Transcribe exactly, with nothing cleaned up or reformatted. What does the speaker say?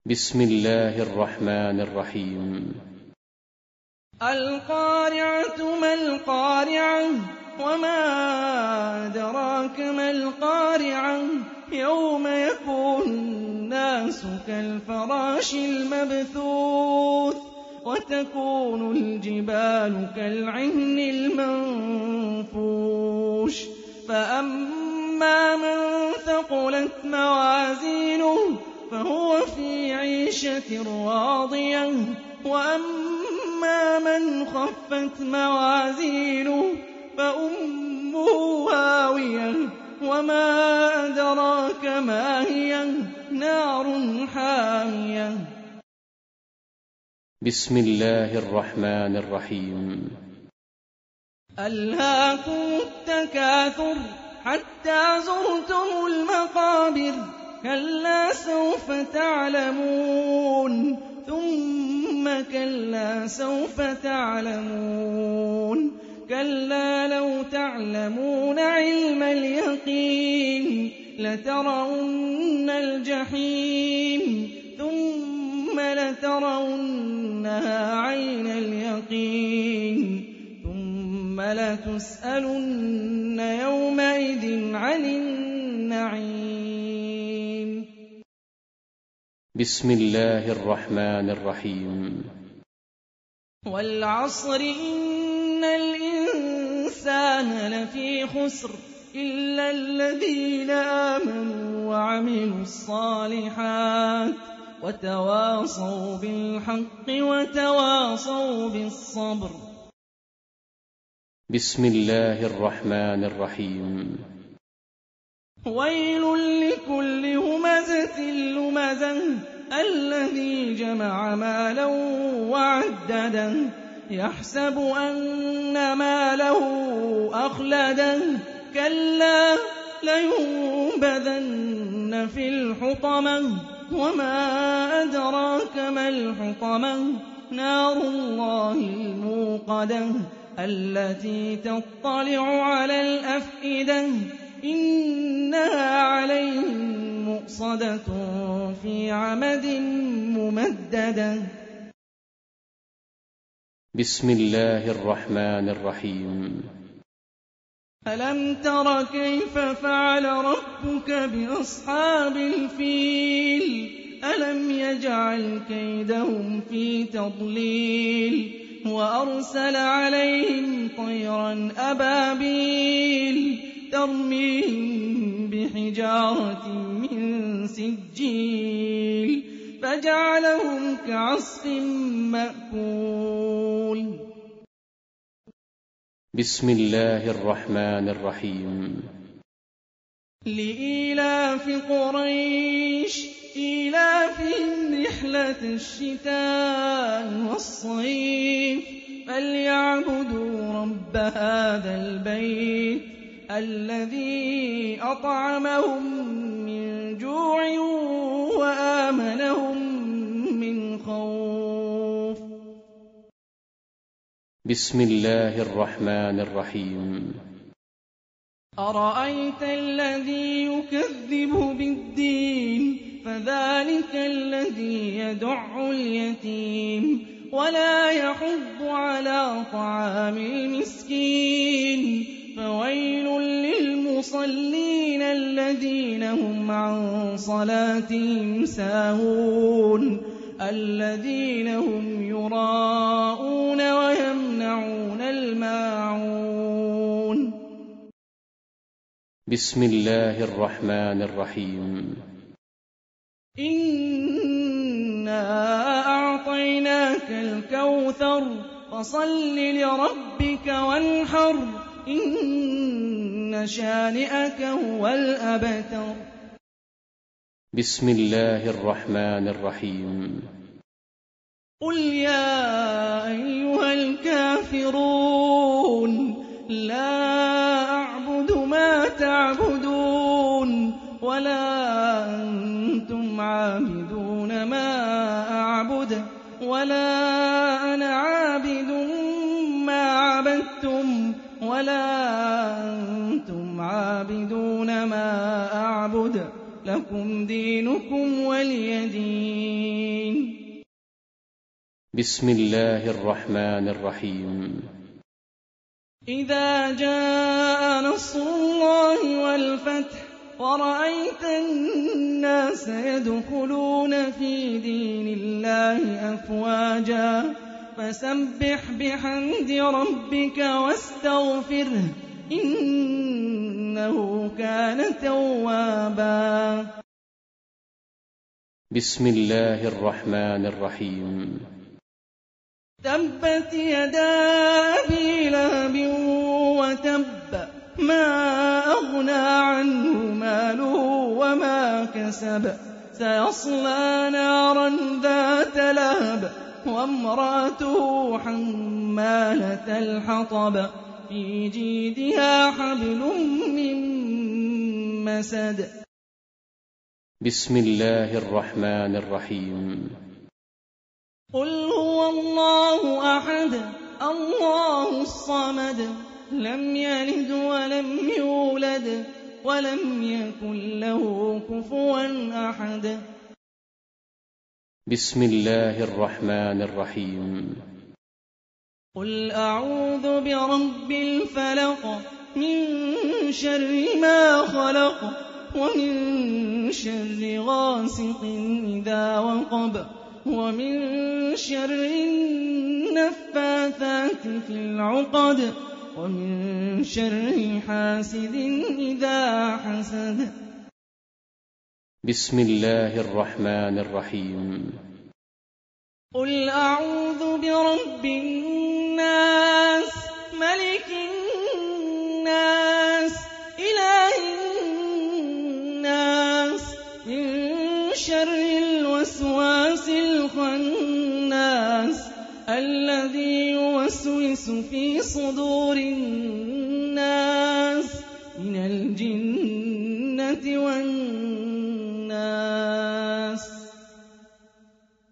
بسم الله الرحمن الرحيم. القارعة ما القارعة وما أدراك ما القارعة يوم يكون الناس كالفراش المبثوث وتكون الجبال كالعهن المنفوش فأما من ثقلت موازينه فهو في عيشة راضية وأما من خفت موازينه فأمه هاوية وما أدراك ما هي نار حامية. بسم الله الرحمن الرحيم. ألهاكم التكاثر حتى زرتم المقابر كلا سوف تعلمون ثم كلا سوف تعلمون كلا لو تعلمون علم اليقين لترون الجحيم ثم لترونها عين اليقين ثم لتسألن يومئذ عن النعيم. بسم الله الرحمن الرحيم. والعصر إن الإنسان لفي خسر إلا الذين آمنوا وعملوا الصالحات وتواصوا بالحق وتواصوا بالصبر. بسم الله الرحمن الرحيم. ويل لكل همزة لمزة الذي جمع مالا وعدده يحسب أن ماله أخلده كلا لينبذن في الحطمة وما أدراك ما الحطمة نار الله الموقدة التي تطلع على الأفئدة إنها عليهم مؤصدة في عمد ممددة. بسم الله الرحمن الرحيم. ألم تر كيف فعل ربك بأصحاب الفيل ألم يجعل كيدهم في تضليل وأرسل عليهم طيرا أبابيل ترميهم بحجارة من سجيل فجعلهم كعصف مأكول. بسم الله الرحمن الرحيم. لإيلاف قريش إيلافهم رحلة الشتاء والصيف فليعبدوا رب هذا البيت الذي أطعمهم من جوع وآمنهم من خوف. بسم الله الرحمن الرحيم. أرأيت الذي يكذب بالدين فذلك الذي يدع اليتيم ولا يحض على طعام المسكين فويل للمصلين الذين هم عن صلاتهم ساهون الذين هم يراءون ويمنعون الماعون. بسم الله الرحمن الرحيم. إنا أعطيناك الكوثر فصل لربك وانحر إن شانئك هو الأبتر. بسم الله الرحمن الرحيم. قل يا أيها الكافرون لا أعبد ما تعبدون ولا أنتم عابدون ما أعبد ولا أنا عابد ما عبدتم ولا أنتم عابدون ما أعبد لكم دينكم ولي دين. بسم الله الرحمن الرحيم إذا جاء نصر الله والفتح ورأيت الناس يدخلون في دين الله أفواجا فسبح بحمد ربك واستغفره إنه كان توابا. بسم الله الرحمن الرحيم تبت يدا أبي لهب وتب ما أغنى عنه ماله وما كسب سيصلى نارا ذات لهب وامرأته حمالة الحطب في جيدها حبل من مسد. بسم الله الرحمن الرحيم قل هو الله أحد الله الصمد لم يلد ولم يولد ولم يكن له كفوا أحد. بسم الله الرحمن الرحيم قل أعوذ برب الفلق من شر ما خلق ومن شر غاسق إذا وقب ومن شر النفاثات في العقد ومن شر حاسد إذا حسد. بسم الله الرحمن الرحيم قل أعوذ برب الناس ملك الناس إله الناس من شر الوسواس الخناس الذي يوسوس في صدور الناس من الجنة والناس.